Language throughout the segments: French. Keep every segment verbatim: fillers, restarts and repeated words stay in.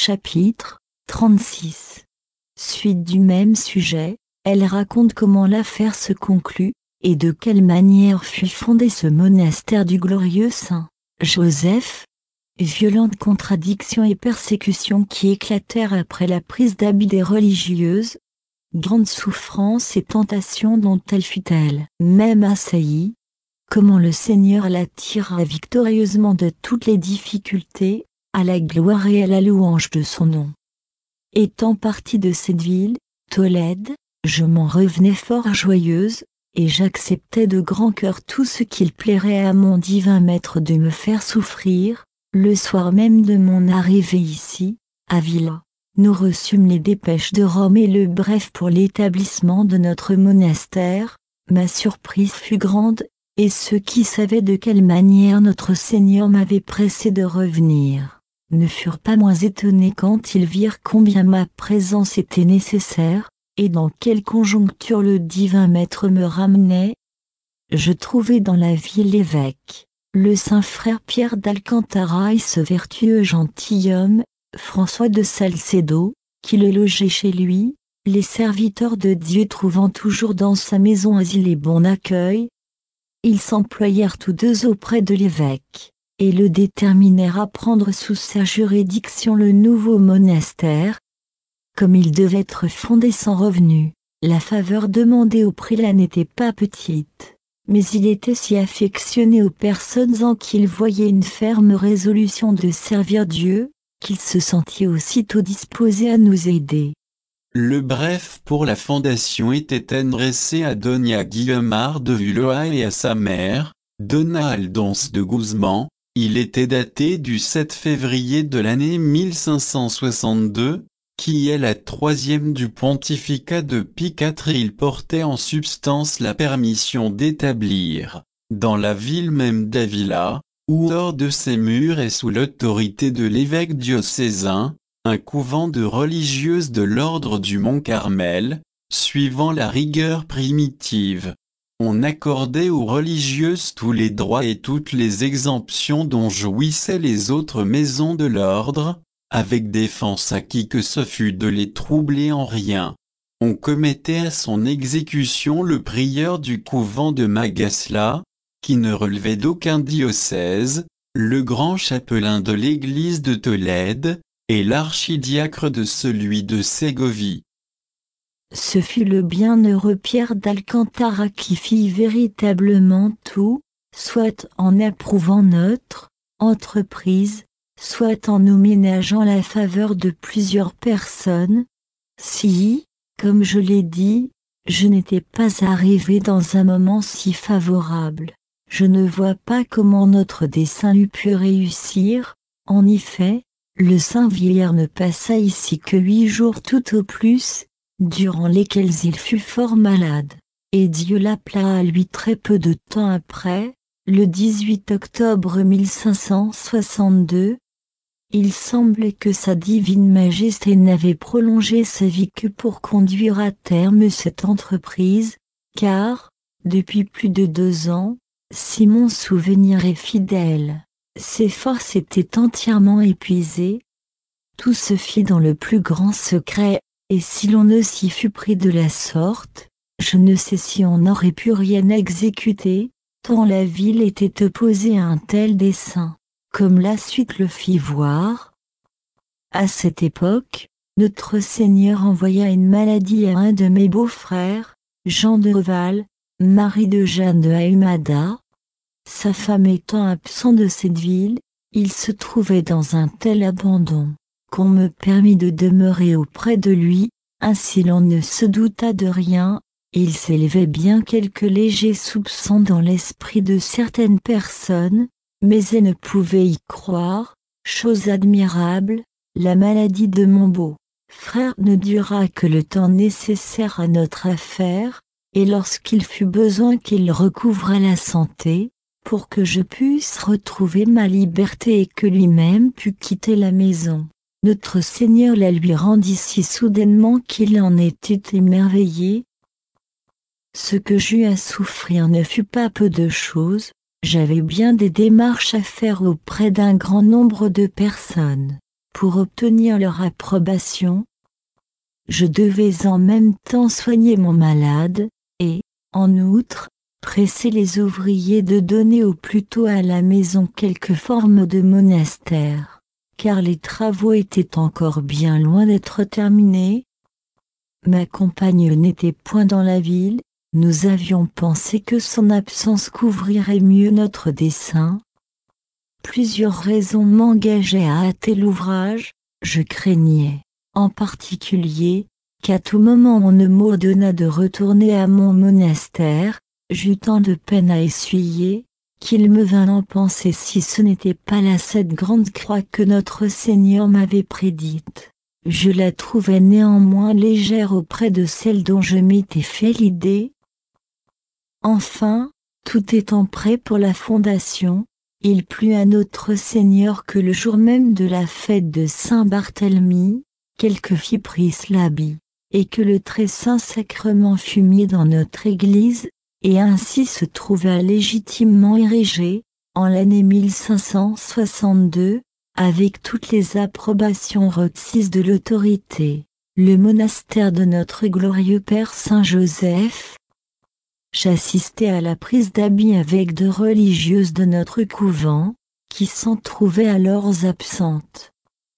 Chapitre trente-six. Suite du même sujet, elle raconte comment l'affaire se conclut, et de quelle manière fut fondé ce monastère du glorieux saint Joseph. Violentes contradictions et persécutions qui éclatèrent après la prise d'habit des religieuses. Grandes souffrances et tentations dont elle fut elle-même assaillie. Comment le Seigneur la tira victorieusement de toutes les difficultés, à la gloire et à la louange de son nom. Étant partie de cette ville, Tolède, je m'en revenais fort joyeuse, et j'acceptais de grand cœur tout ce qu'il plairait à mon divin maître de me faire souffrir. Le soir même de mon arrivée ici, à Villa, nous reçûmes les dépêches de Rome et le bref pour l'établissement de notre monastère. Ma surprise fut grande, et ceux qui savaient de quelle manière notre Seigneur m'avait pressé de revenir, ne furent pas moins étonnés quand ils virent combien ma présence était nécessaire, et dans quelle conjoncture le divin maître me ramenait. Je trouvai dans la ville l'évêque, le saint frère Pierre d'Alcantara et ce vertueux gentilhomme, François de Salcedo, qui le logeait chez lui, les serviteurs de Dieu trouvant toujours dans sa maison asile et bon accueil. Ils s'employèrent tous deux auprès de l'évêque, et le déterminèrent à prendre sous sa juridiction le nouveau monastère. Comme il devait être fondé sans revenu, la faveur demandée au prélat n'était pas petite. Mais il était si affectionné aux personnes en qui il voyait une ferme résolution de servir Dieu, qu'il se sentit aussitôt disposé à nous aider. Le bref pour la fondation était adressé à Doña Guiomar de Ulloa et à sa mère, Donna Aldonce de Guzman. Il était daté du sept février de l'année mille cinq cent soixante-deux, qui est la troisième du pontificat de Pie quatre, et il portait en substance la permission d'établir, dans la ville même d'Avila, ou hors de ses murs et sous l'autorité de l'évêque diocésain, un couvent de religieuses de l'ordre du Mont Carmel, suivant la rigueur primitive. On accordait aux religieuses tous les droits et toutes les exemptions dont jouissaient les autres maisons de l'ordre, avec défense à qui que ce fût de les troubler en rien. On commettait à son exécution le prieur du couvent de Magasla, qui ne relevait d'aucun diocèse, le grand chapelain de l'église de Tolède, et l'archidiacre de celui de Ségovie. Ce fut le bienheureux Pierre d'Alcantara qui fit véritablement tout, soit en approuvant notre entreprise, soit en nous ménageant la faveur de plusieurs personnes. Si, comme je l'ai dit, je n'étais pas arrivé dans un moment si favorable, je ne vois pas comment notre dessein eût pu réussir. En effet, le saint vieillard ne passa ici que huit jours tout au plus, durant lesquels il fut fort malade, et Dieu l'appela à lui très peu de temps après, le dix-huit octobre mille cinq cent soixante-deux. Il semblait que sa divine majesté n'avait prolongé sa vie que pour conduire à terme cette entreprise, car, depuis plus de deux ans, si mon souvenir est fidèle, ses forces étaient entièrement épuisées. Tout se fit dans le plus grand secret, et si l'on ne s'y fût pris de la sorte, je ne sais si on n'aurait pu rien exécuter, tant la ville était opposée à un tel dessein. Comme la suite le fit voir. À cette époque, notre Seigneur envoya une maladie à un de mes beaux-frères, Jean de Reval, mari de Jeanne de Ahumada. Sa femme étant absente de cette ville, il se trouvait dans un tel abandon, qu'on me permit de demeurer auprès de lui, ainsi l'on ne se douta de rien. Il s'élevait bien quelques légers soupçons dans l'esprit de certaines personnes, mais elles ne pouvaient y croire. Chose admirable, la maladie de mon beau-frère ne dura que le temps nécessaire à notre affaire, et lorsqu'il fut besoin qu'il recouvrât la santé, pour que je puisse retrouver ma liberté et que lui-même pût quitter la maison, notre Seigneur la lui rendit si soudainement qu'il en était émerveillé. Ce que j'eus à souffrir ne fut pas peu de choses. J'avais bien des démarches à faire auprès d'un grand nombre de personnes, pour obtenir leur approbation. Je devais en même temps soigner mon malade, et, en outre, presser les ouvriers de donner au plus tôt à la maison quelque forme de monastère, car les travaux étaient encore bien loin d'être terminés. Ma compagne n'était point dans la ville, nous avions pensé que son absence couvrirait mieux notre dessein. Plusieurs raisons m'engageaient à hâter l'ouvrage, je craignais, en particulier, qu'à tout moment on ne m'ordonnât de retourner à mon monastère. J'eus tant de peine à essuyer, qu'il me vint en penser si ce n'était pas là cette grande croix que notre Seigneur m'avait prédite. Je la trouvais néanmoins légère auprès de celle dont je m'étais fait l'idée. Enfin, tout étant prêt pour la fondation, il plut à notre Seigneur que le jour même de la fête de Saint-Barthélemy, quelque fille prisse l'habit, et que le très saint sacrement fût mis dans notre église, et ainsi se trouva légitimement érigé, en l'année mille cinq cent soixante-deux, avec toutes les approbations requises de l'autorité, le monastère de notre glorieux Père Saint-Joseph. J'assistais à la prise d'habits avec deux religieuses de notre couvent, qui s'en trouvaient alors absentes.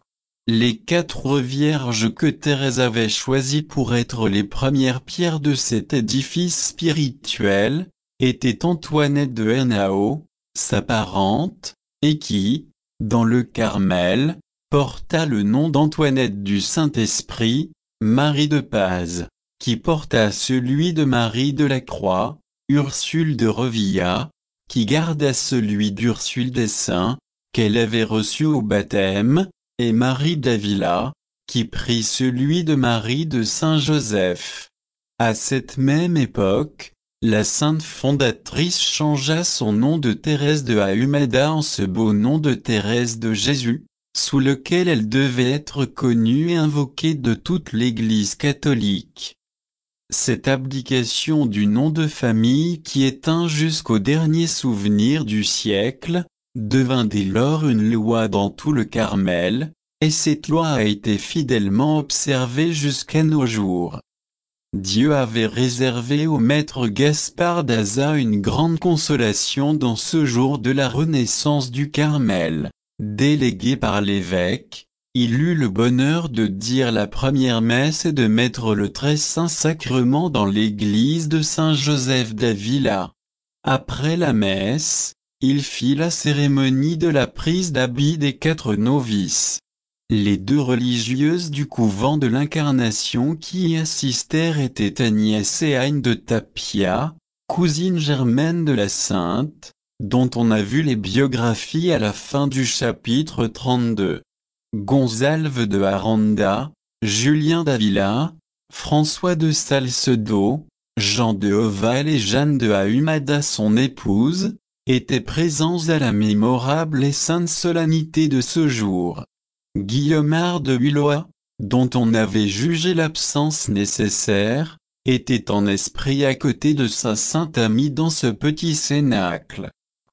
Les quatre vierges que Thérèse avait choisies pour être les premières pierres de cet édifice spirituel, étaient Antoinette de Henao, sa parente, et qui, dans le Carmel, porta le nom d'Antoinette du Saint-Esprit, Marie de Paz, qui porta celui de Marie de la Croix, Ursule de Revilla, qui garda celui d'Ursule des Saints, qu'elle avait reçu au baptême, et Marie d'Avila, qui prit celui de Marie de Saint-Joseph. À cette même époque, la sainte fondatrice changea son nom de Thérèse de Ahumada en ce beau nom de Thérèse de Jésus, sous lequel elle devait être connue et invoquée de toute l'Église catholique. Cette abdication du nom de famille qui éteint jusqu'au dernier souvenir du siècle, devint dès lors une loi dans tout le Carmel, et cette loi a été fidèlement observée jusqu'à nos jours. Dieu avait réservé au maître Gaspard d'Aza une grande consolation dans ce jour de la renaissance du Carmel. Délégué par l'évêque, il eut le bonheur de dire la première messe et de mettre le très saint sacrement dans l'église de Saint-Joseph d'Avila. Après la messe, il fit la cérémonie de la prise d'habit des quatre novices. Les deux religieuses du couvent de l'Incarnation qui y assistèrent étaient Agnès et Anne de Tapia, cousines germaines de la Sainte, dont on a vu les biographies à la fin du chapitre trente-deux. Gonzalve de Aranda, Julien d'Avila, François de Salcedo, Jean de Oval et Jeanne de Ahumada son épouse, étaient présents à la mémorable et sainte solennité de ce jour. Guillaumard de Hulloa, dont on avait jugé l'absence nécessaire, était en esprit à côté de sa sainte amie dans ce petit cénacle.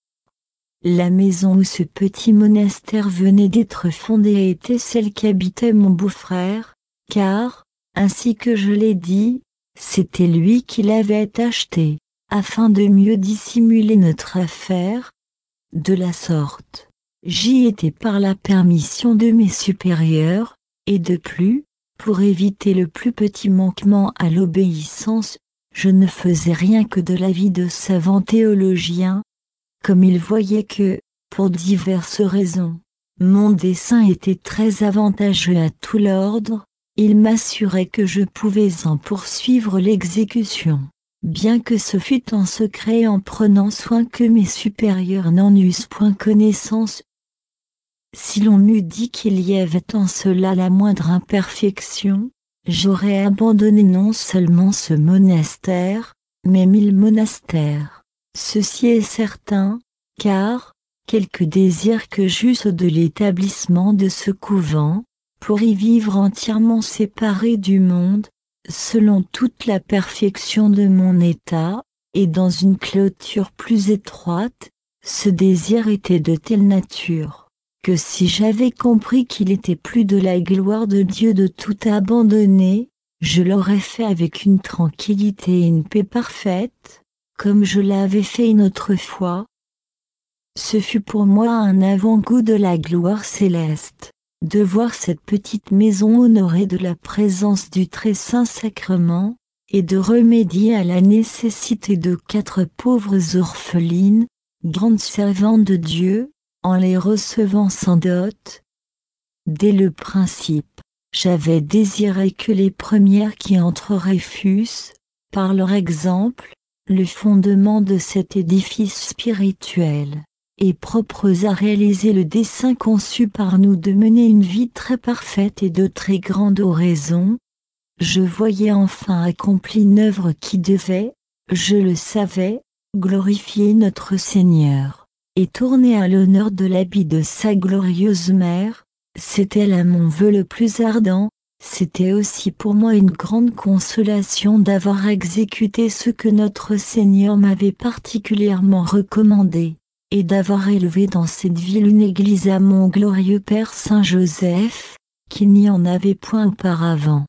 La maison où ce petit monastère venait d'être fondé était celle qu'habitait mon beau-frère, car, ainsi que je l'ai dit, c'était lui qui l'avait acheté, afin de mieux dissimuler notre affaire. De la sorte, j'y étais par la permission de mes supérieurs, et de plus, pour éviter le plus petit manquement à l'obéissance, je ne faisais rien que de l'avis de savants théologiens. Comme il voyait que, pour diverses raisons, mon dessein était très avantageux à tout l'ordre, il m'assurait que je pouvais en poursuivre l'exécution, bien que ce fût en secret en prenant soin que mes supérieurs n'en eussent point connaissance. Si l'on m'eût dit qu'il y avait en cela la moindre imperfection, j'aurais abandonné non seulement ce monastère, mais mille monastères. Ceci est certain, car, quelque désir que j'eusse de l'établissement de ce couvent, pour y vivre entièrement séparé du monde, selon toute la perfection de mon état, et dans une clôture plus étroite, ce désir était de telle nature, que si j'avais compris qu'il était plus de la gloire de Dieu de tout abandonner, je l'aurais fait avec une tranquillité et une paix parfaite, comme je l'avais fait une autre fois. Ce fut pour moi un avant-goût de la gloire céleste, de voir cette petite maison honorée de la présence du très saint sacrement, et de remédier à la nécessité de quatre pauvres orphelines, grandes servantes de Dieu, en les recevant sans dot. Dès le principe, j'avais désiré que les premières qui entreraient fussent, par leur exemple, le fondement de cet édifice spirituel, et propres à réaliser le dessein conçu par nous de mener une vie très parfaite et de très grande oraison. Je voyais enfin accomplie une œuvre qui devait, je le savais, glorifier notre Seigneur, et tourner à l'honneur de l'habit de sa glorieuse mère. C'était là mon vœu le plus ardent. C'était aussi pour moi une grande consolation d'avoir exécuté ce que notre Seigneur m'avait particulièrement recommandé, et d'avoir élevé dans cette ville une église à mon glorieux Père Saint Joseph, qu'il n'y en avait point auparavant.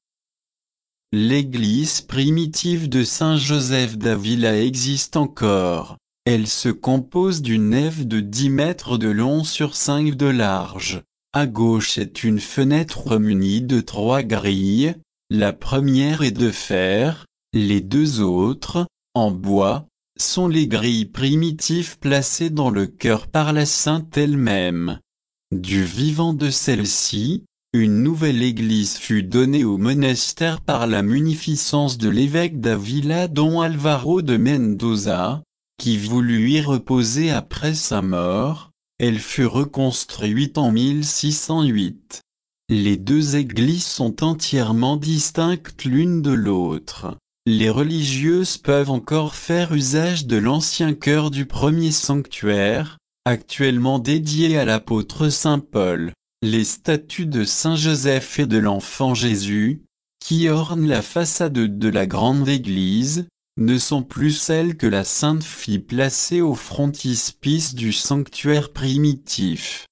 L'église primitive de Saint-Joseph d'Avila existe encore. Elle se compose d'une nef de dix mètres de long sur cinq de large. À gauche est une fenêtre munie de trois grilles, la première est de fer, les deux autres, en bois, sont les grilles primitives placées dans le chœur par la sainte elle-même. Du vivant de celle-ci, une nouvelle église fut donnée au monastère par la munificence de l'évêque d'Avila don Alvaro de Mendoza, qui voulut y reposer après sa mort. Elle fut reconstruite en mille six cent huit. Les deux églises sont entièrement distinctes l'une de l'autre. Les religieuses peuvent encore faire usage de l'ancien chœur du premier sanctuaire, actuellement dédié à l'apôtre Saint Paul. Les statues de Saint Joseph et de l'Enfant Jésus, qui ornent la façade de la grande église, ne sont plus celles que la Sainte Fille placée au frontispice du sanctuaire primitif.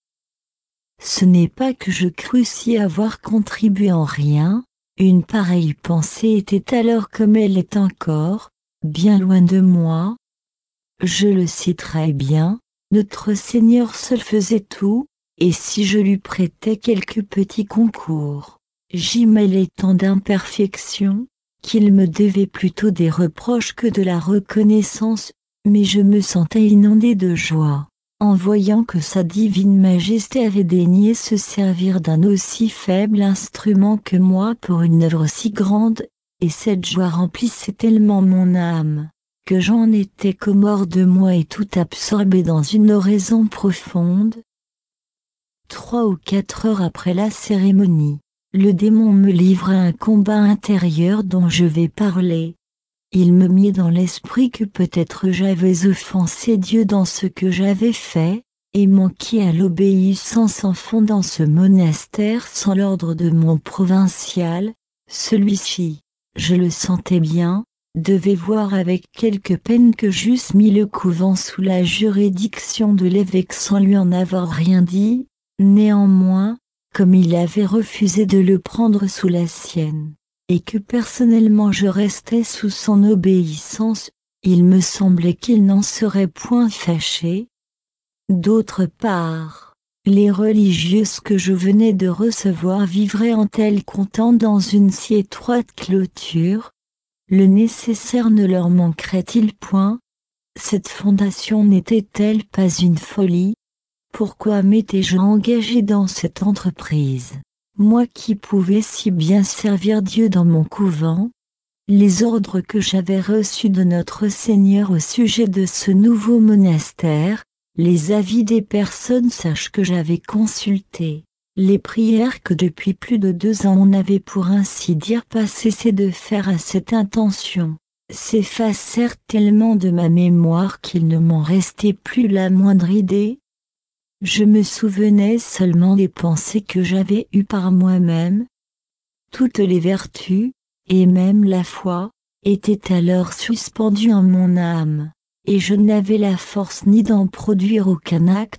Ce n'est pas que je crusse y avoir contribué en rien, une pareille pensée était alors comme elle est encore, bien loin de moi. Je le sais très bien, notre Seigneur seul faisait tout, et si je lui prêtais quelques petits concours, j'y mêlais tant d'imperfections, qu'il me devait plutôt des reproches que de la reconnaissance, mais je me sentais inondé de joie, en voyant que sa divine majesté avait daigné se servir d'un aussi faible instrument que moi pour une œuvre si grande, et cette joie remplissait tellement mon âme, que j'en étais comme hors de moi et tout absorbé dans une oraison profonde. Trois ou quatre heures après la cérémonie, le démon me livra un combat intérieur dont je vais parler. Il me mit dans l'esprit que peut-être j'avais offensé Dieu dans ce que j'avais fait, et manqué à l'obéissance en fondant ce monastère sans l'ordre de mon provincial. Celui-ci, je le sentais bien, devait voir avec quelque peine que j'eusse mis le couvent sous la juridiction de l'évêque sans lui en avoir rien dit. Néanmoins, comme il avait refusé de le prendre sous la sienne, et que personnellement je restais sous son obéissance, il me semblait qu'il n'en serait point fâché. D'autre part, les religieuses que je venais de recevoir vivraient en tel content dans une si étroite clôture. Le nécessaire ne leur manquerait-il point? Cette fondation n'était-elle pas une folie? Pourquoi m'étais-je engagé dans cette entreprise, moi qui pouvais si bien servir Dieu dans mon couvent? Les ordres que j'avais reçus de notre Seigneur au sujet de ce nouveau monastère, les avis des personnes sages que j'avais consultées, les prières que depuis plus de deux ans on n'avait pour ainsi dire pas cessé de faire à cette intention, s'effacèrent tellement de ma mémoire qu'il ne m'en restait plus la moindre idée. Je me souvenais seulement des pensées que j'avais eues par moi-même. Toutes les vertus, et même la foi, étaient alors suspendues en mon âme, et je n'avais la force ni d'en produire aucun acte,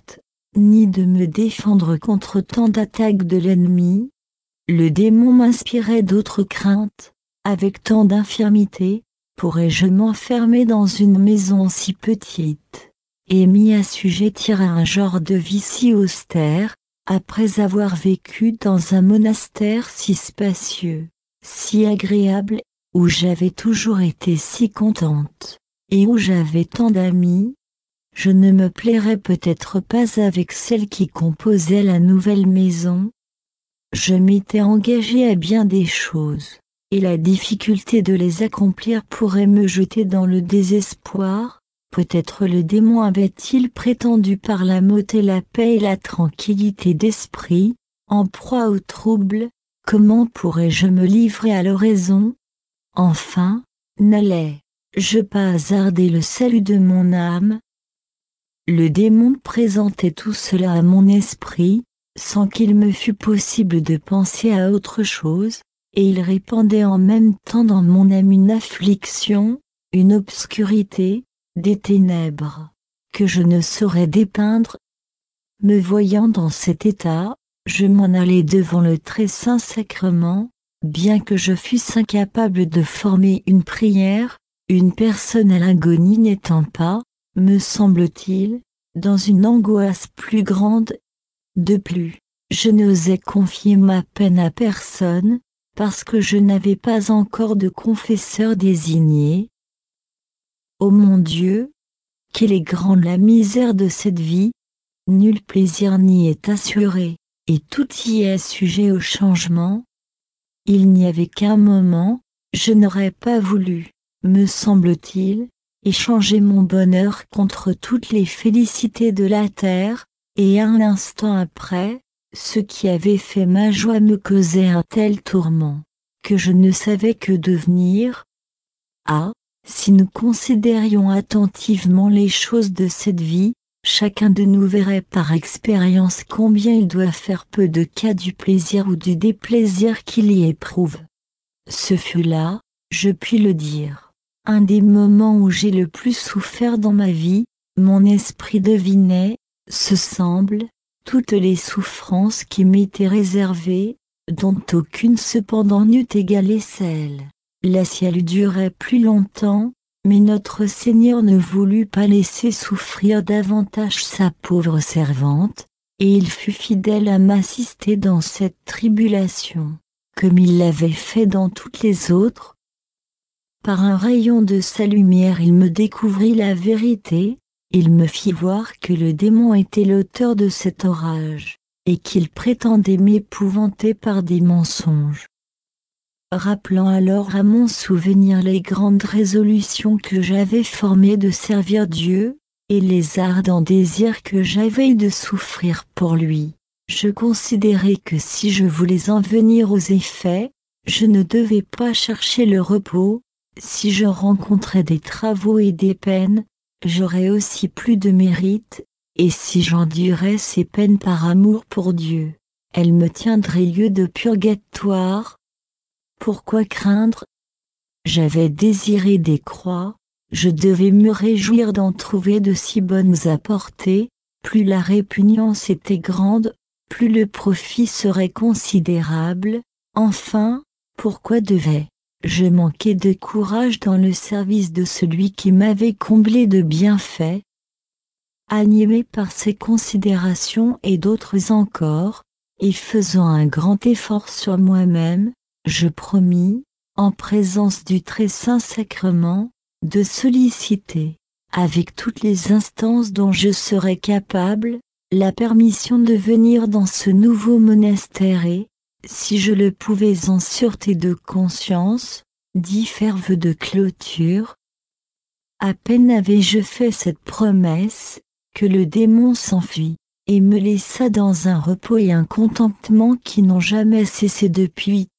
ni de me défendre contre tant d'attaques de l'ennemi. Le démon m'inspirait d'autres craintes. Avec tant d'infirmités, pourrais-je m'enfermer dans une maison si petite, et m'y assujettir à un genre de vie si austère, après avoir vécu dans un monastère si spacieux, si agréable, où j'avais toujours été si contente, et où j'avais tant d'amis? Je ne me plairais peut-être pas avec celle qui composait la nouvelle maison. Je m'étais engagée à bien des choses, et la difficulté de les accomplir pourrait me jeter dans le désespoir. Peut-être le démon avait-il prétendu par la m'ôter la paix et la tranquillité d'esprit, en proie au trouble. Comment pourrais-je me livrer à l'oraison? Enfin, n'allais-je pas hasarder le salut de mon âme? Le démon présentait tout cela à mon esprit, sans qu'il me fût possible de penser à autre chose, et il répandait en même temps dans mon âme une affliction, une obscurité, des ténèbres, que je ne saurais dépeindre. Me voyant dans cet état, je m'en allai devant le très saint sacrement, bien que je fusse incapable de former une prière, une personne à l'agonie n'étant pas, me semble-t-il, dans une angoisse plus grande. De plus, je n'osais confier ma peine à personne, parce que je n'avais pas encore de confesseur désigné. Ô mon Dieu, quelle est grande la misère de cette vie! Nul plaisir n'y est assuré, et tout y est sujet au changement. Il n'y avait qu'un moment, je n'aurais pas voulu, me semble-t-il, échanger mon bonheur contre toutes les félicités de la terre, et un instant après, ce qui avait fait ma joie me causait un tel tourment, que je ne savais que devenir. Ah, si nous considérions attentivement les choses de cette vie, chacun de nous verrait par expérience combien il doit faire peu de cas du plaisir ou du déplaisir qu'il y éprouve. Ce fut là, je puis le dire, un des moments où j'ai le plus souffert dans ma vie. Mon esprit devinait, ce semble, toutes les souffrances qui m'étaient réservées, dont aucune cependant n'eût égalé celle. La sienne durait plus longtemps, mais notre Seigneur ne voulut pas laisser souffrir davantage sa pauvre servante, et il fut fidèle à m'assister dans cette tribulation, comme il l'avait fait dans toutes les autres. Par un rayon de sa lumière il me découvrit la vérité, il me fit voir que le démon était l'auteur de cet orage, et qu'il prétendait m'épouvanter par des mensonges. Rappelant alors à mon souvenir les grandes résolutions que j'avais formées de servir Dieu, et les ardents désirs que j'avais de souffrir pour lui, je considérai que si je voulais en venir aux effets, je ne devais pas chercher le repos. Si je rencontrais des travaux et des peines, j'aurais aussi plus de mérite, et si j'endurais ces peines par amour pour Dieu, elles me tiendraient lieu de purgatoire. Pourquoi craindre? J'avais désiré des croix, je devais me réjouir d'en trouver de si bonnes à porter. Plus la répugnance était grande, plus le profit serait considérable. Enfin, pourquoi devais-je manquer de courage dans le service de celui qui m'avait comblé de bienfaits? Animé par ces considérations et d'autres encore, et faisant un grand effort sur moi-même, je promis, en présence du très saint sacrement, de solliciter, avec toutes les instances dont je serais capable, la permission de venir dans ce nouveau monastère et, si je le pouvais en sûreté de conscience, d'y faire vœu de clôture. À peine avais-je fait cette promesse, que le démon s'enfuit, et me laissa dans un repos et un contentement qui n'ont jamais cessé depuis.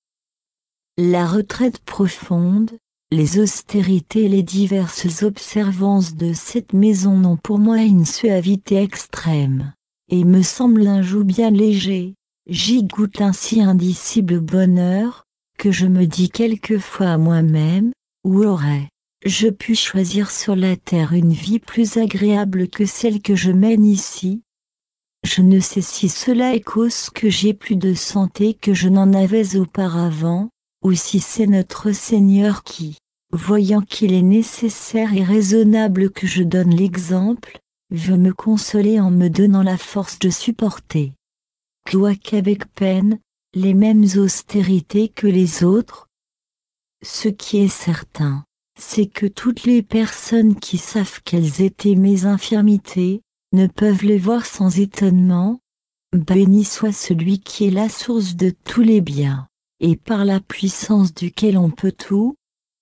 La retraite profonde, les austérités et les diverses observances de cette maison n'ont pour moi une suavité extrême, et me semblent un joug bien léger. J'y goûte un si indicible bonheur, que je me dis quelquefois à moi-même, où aurais-je pu choisir sur la terre une vie plus agréable que celle que je mène ici? Je ne sais si cela est cause que j'ai plus de santé que je n'en avais auparavant, ou si c'est notre Seigneur qui, voyant qu'il est nécessaire et raisonnable que je donne l'exemple, veut me consoler en me donnant la force de supporter, quoiqu'avec peine, les mêmes austérités que les autres. Ce qui est certain, c'est que toutes les personnes qui savent quelles étaient mes infirmités, ne peuvent les voir sans étonnement. Béni soit celui qui est la source de tous les biens, et par la puissance duquel on peut tout.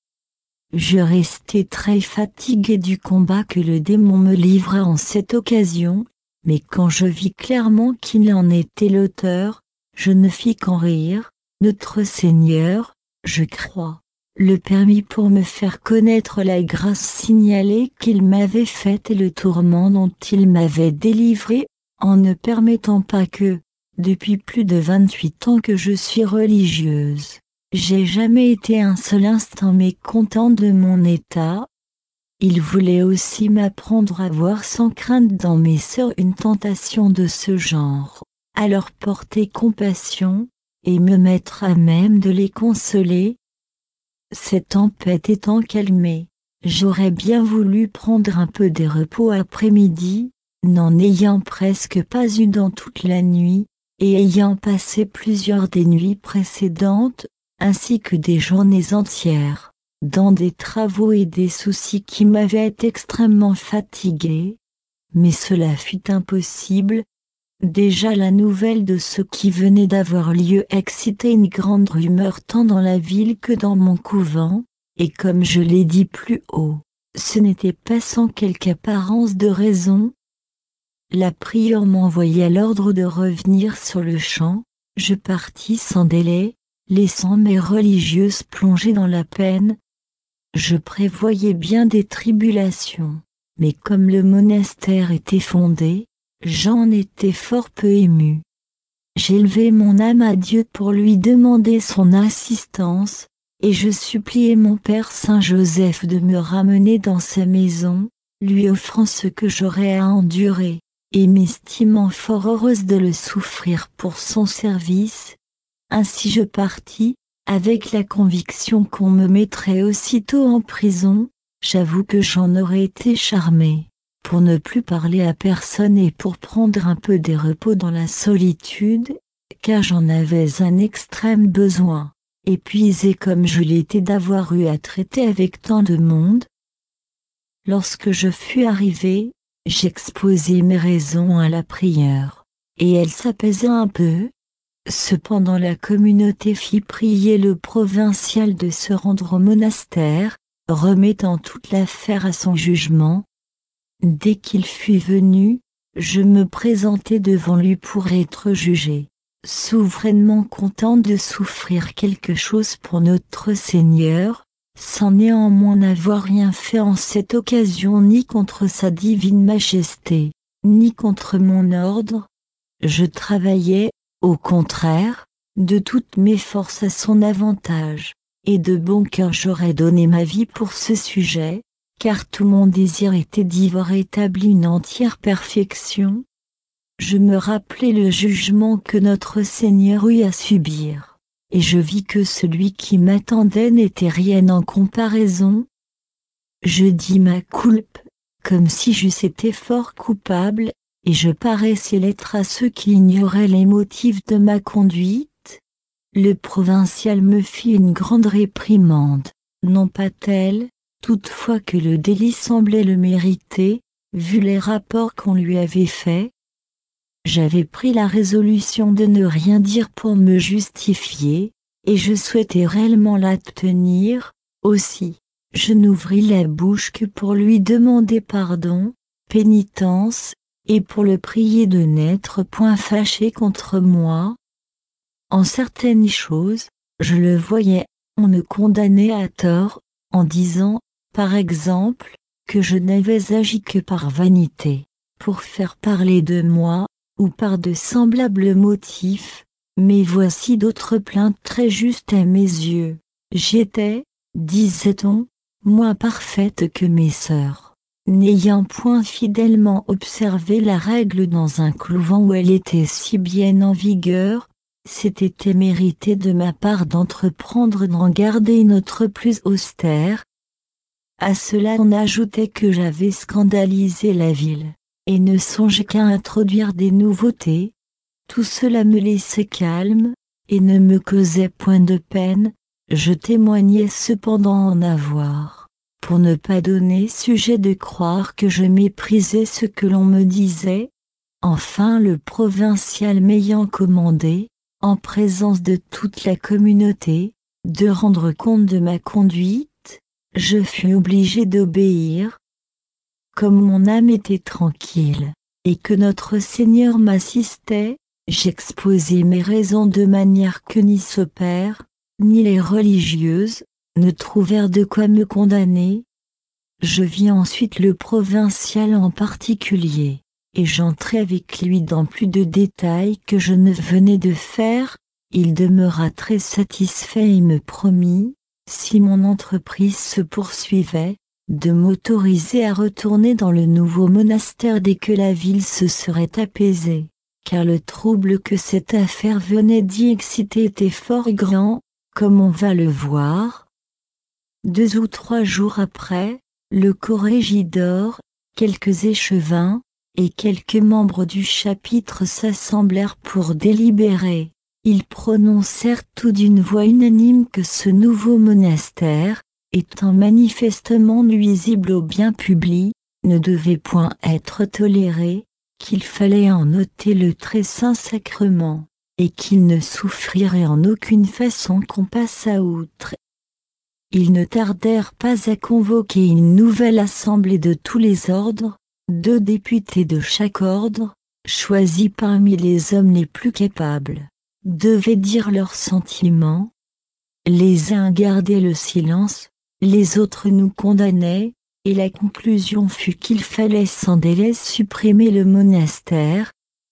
Je restai très fatigué du combat que le démon me livra en cette occasion, mais quand je vis clairement qu'il en était l'auteur, je ne fis qu'en rire. Notre Seigneur, je crois, le permit pour me faire connaître la grâce signalée qu'il m'avait faite et le tourment dont il m'avait délivré, en ne permettant pas que, depuis plus de vingt-huit ans que je suis religieuse, j'ai jamais été un seul instant mécontent de mon état. Il voulait aussi m'apprendre à voir sans crainte dans mes sœurs une tentation de ce genre, à leur porter compassion, et me mettre à même de les consoler. Cette tempête étant calmée, j'aurais bien voulu prendre un peu de repos après-midi, n'en ayant presque pas eu dans toute la nuit, et ayant passé plusieurs des nuits précédentes, ainsi que des journées entières, dans des travaux et des soucis qui m'avaient extrêmement fatigué. Mais cela fut impossible. Déjà la nouvelle de ce qui venait d'avoir lieu excitait une grande rumeur tant dans la ville que dans mon couvent, et comme je l'ai dit plus haut, ce n'était pas sans quelque apparence de raison. La prieure m'envoya l'ordre de revenir sur le champ. Je partis sans délai, laissant mes religieuses plongées dans la peine. Je prévoyais bien des tribulations, mais comme le monastère était fondé, j'en étais fort peu ému. J'élevai mon âme à Dieu pour lui demander son assistance, et je suppliai mon Père Saint Joseph de me ramener dans sa maison, lui offrant ce que j'aurais à endurer, et m'estimant fort heureuse de le souffrir pour son service. Ainsi je partis, avec la conviction qu'on me mettrait aussitôt en prison. J'avoue que j'en aurais été charmée, pour ne plus parler à personne et pour prendre un peu de repos dans la solitude, car j'en avais un extrême besoin, épuisé comme je l'étais d'avoir eu à traiter avec tant de monde. Lorsque je fus arrivé, j'exposai mes raisons à la prieure, et elle s'apaisa un peu. Cependant la communauté fit prier le provincial de se rendre au monastère, remettant toute l'affaire à son jugement. Dès qu'il fut venu, je me présentai devant lui pour être jugé, souverainement content de souffrir quelque chose pour notre Seigneur, sans néanmoins n'avoir rien fait en cette occasion ni contre sa divine majesté, ni contre mon ordre. Je travaillais, au contraire, de toutes mes forces à son avantage, et de bon cœur j'aurais donné ma vie pour ce sujet, car tout mon désir était d'y voir établi une entière perfection. Je me rappelai le jugement que notre Seigneur eut à subir, et je vis que celui qui m'attendait n'était rien en comparaison. Je dis ma culpe, comme si j'eusse été fort coupable, et je paraissais l'être à ceux qui ignoraient les motifs de ma conduite. Le provincial me fit une grande réprimande, non pas telle, toutefois que le délit semblait le mériter, vu les rapports qu'on lui avait faits. J'avais pris la résolution de ne rien dire pour me justifier, et je souhaitais réellement la tenir. Aussi, je n'ouvris la bouche que pour lui demander pardon, pénitence, et pour le prier de n'être point fâché contre moi. En certaines choses, je le voyais, on me condamnait à tort, en disant, par exemple, que je n'avais agi que par vanité, pour faire parler de moi, ou par de semblables motifs, mais voici d'autres plaintes très justes à mes yeux. J'étais, disait-on, moins parfaite que mes sœurs, n'ayant point fidèlement observé la règle dans un couvent où elle était si bien en vigueur, c'était mérité de ma part d'entreprendre d'en garder une autre plus austère. À cela on ajoutait que j'avais scandalisé la ville, et ne songeais qu'à introduire des nouveautés. Tout cela me laissait calme, et ne me causait point de peine. Je témoignais cependant en avoir, pour ne pas donner sujet de croire que je méprisais ce que l'on me disait. Enfin le provincial m'ayant commandé, en présence de toute la communauté, de rendre compte de ma conduite, je fus obligé d'obéir. Comme mon âme était tranquille, et que notre Seigneur m'assistait, j'exposai mes raisons de manière que ni ce père, ni les religieuses, ne trouvèrent de quoi me condamner. Je vis ensuite le provincial en particulier, et j'entrai avec lui dans plus de détails que je ne venais de faire. Il demeura très satisfait et me promit, si mon entreprise se poursuivait, de m'autoriser à retourner dans le nouveau monastère dès que la ville se serait apaisée, car le trouble que cette affaire venait d'y exciter était fort grand, comme on va le voir. Deux ou trois jours après, le corrégidor, quelques échevins, et quelques membres du chapitre s'assemblèrent pour délibérer. Ils prononcèrent tout d'une voix unanime que ce nouveau monastère, étant manifestement nuisible au bien public, ne devait point être toléré, qu'il fallait en ôter le très saint sacrement, et qu'il ne souffrirait en aucune façon qu'on passât outre. Ils ne tardèrent pas à convoquer une nouvelle assemblée de tous les ordres, deux députés de chaque ordre, choisis parmi les hommes les plus capables, devaient dire leurs sentiments. Les uns gardaient le silence, les autres nous condamnaient, et la conclusion fut qu'il fallait sans délai supprimer le monastère.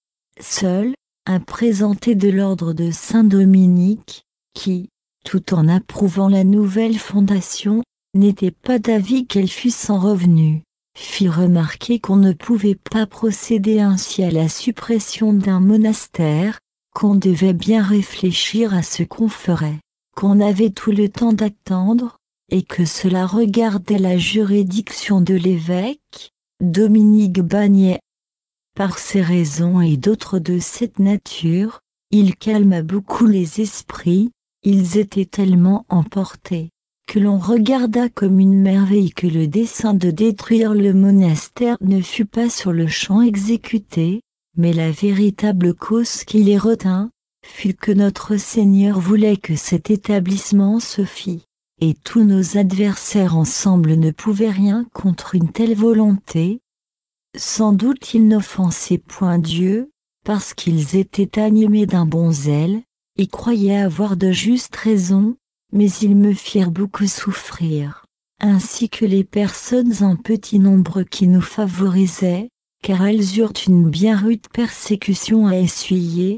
Seul, un présenté de l'ordre de Saint-Dominique, qui, tout en approuvant la nouvelle fondation, n'était pas d'avis qu'elle fût sans revenu, fit remarquer qu'on ne pouvait pas procéder ainsi à la suppression d'un monastère, qu'on devait bien réfléchir à ce qu'on ferait, qu'on avait tout le temps d'attendre, et que cela regardait la juridiction de l'évêque, Dominique Bagnet. Par ces raisons et d'autres de cette nature, il calma beaucoup les esprits. Ils étaient tellement emportés, que l'on regarda comme une merveille que le dessein de détruire le monastère ne fut pas sur le champ exécuté, mais la véritable cause qui les retint, fut que notre Seigneur voulait que cet établissement se fît, et tous nos adversaires ensemble ne pouvaient rien contre une telle volonté. Sans doute ils n'offensaient point Dieu, parce qu'ils étaient animés d'un bon zèle, et croyaient avoir de justes raisons, mais ils me firent beaucoup souffrir, ainsi que les personnes en petit nombre qui nous favorisaient, car elles eurent une bien rude persécution à essuyer.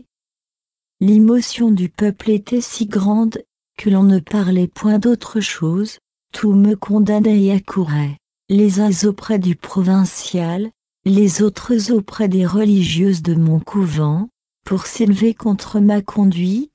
L'émotion du peuple était si grande, que l'on ne parlait point d'autre chose, tout me condamnait et accourait, les uns auprès du provincial, les autres auprès des religieuses de mon couvent, pour s'élever contre ma conduite.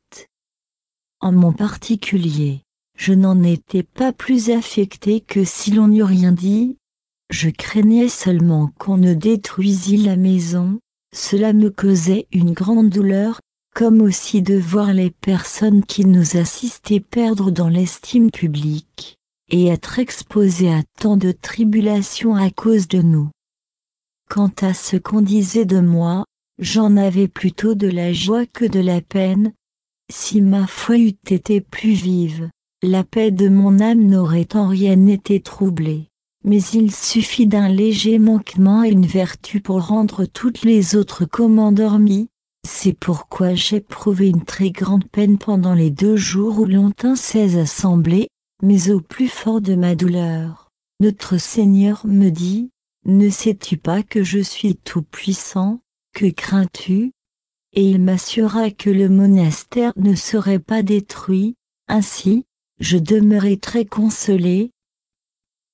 En mon particulier, je n'en étais pas plus affecté que si l'on n'eût rien dit. Je craignais seulement qu'on ne détruisît la maison, cela me causait une grande douleur, comme aussi de voir les personnes qui nous assistaient perdre dans l'estime publique, et être exposées à tant de tribulations à cause de nous. Quant à ce qu'on disait de moi, j'en avais plutôt de la joie que de la peine. Si ma foi eût été plus vive, la paix de mon âme n'aurait en rien été troublée. Mais il suffit d'un léger manquement à une vertu pour rendre toutes les autres comme endormies. C'est pourquoi j'éprouvai une très grande peine pendant les deux jours où l'on tint ces assemblées, mais au plus fort de ma douleur, notre Seigneur me dit, « Ne sais-tu pas que je suis tout-puissant, que crains-tu » Et il m'assura que le monastère ne serait pas détruit. Ainsi, je demeurai très consolé.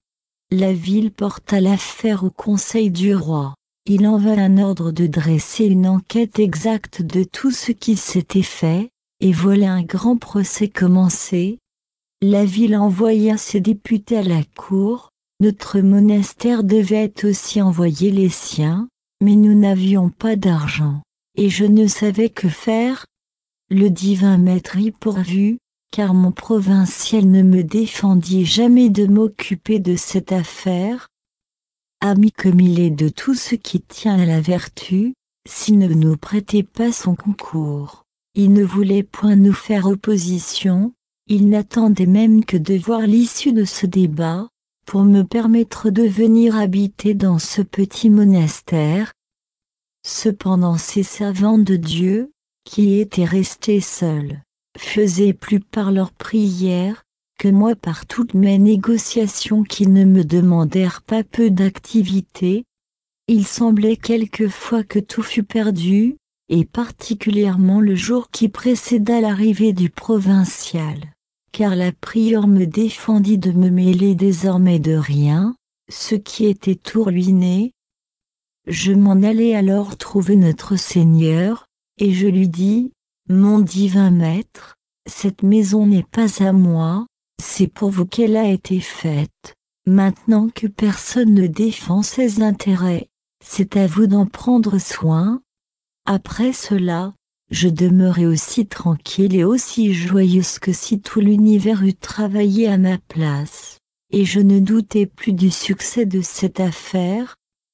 La ville porta l'affaire au conseil du roi. Il en vint un ordre de dresser une enquête exacte de tout ce qui s'était fait, et voilà un grand procès commencé. La ville envoya ses députés à la cour, notre monastère devait aussi envoyer les siens, mais nous n'avions pas d'argent, et je ne savais que faire. Le divin maître y pourvut, car mon provincial ne me défendit jamais de m'occuper de cette affaire. Ami comme il est de tout ce qui tient à la vertu, s'il ne nous prêtait pas son concours, il ne voulait point nous faire opposition, il n'attendait même que de voir l'issue de ce débat, pour me permettre de venir habiter dans ce petit monastère. Cependant ces servants de Dieu, qui étaient restés seuls, faisaient plus par leurs prières, que moi par toutes mes négociations qui ne me demandèrent pas peu d'activité. Il semblait quelquefois que tout fût perdu, et particulièrement le jour qui précéda l'arrivée du provincial, car la prieure me défendit de me mêler désormais de rien, ce qui était tout ruiné. Je m'en allai alors trouver notre Seigneur, et je lui dis, « Mon divin maître, cette maison n'est pas à moi, c'est pour vous qu'elle a été faite. Maintenant que personne ne défend ses intérêts, c'est à vous d'en prendre soin. » Après cela, je demeurai aussi tranquille et aussi joyeuse que si tout l'univers eût travaillé à ma place, et je ne doutais plus du succès de cette affaire.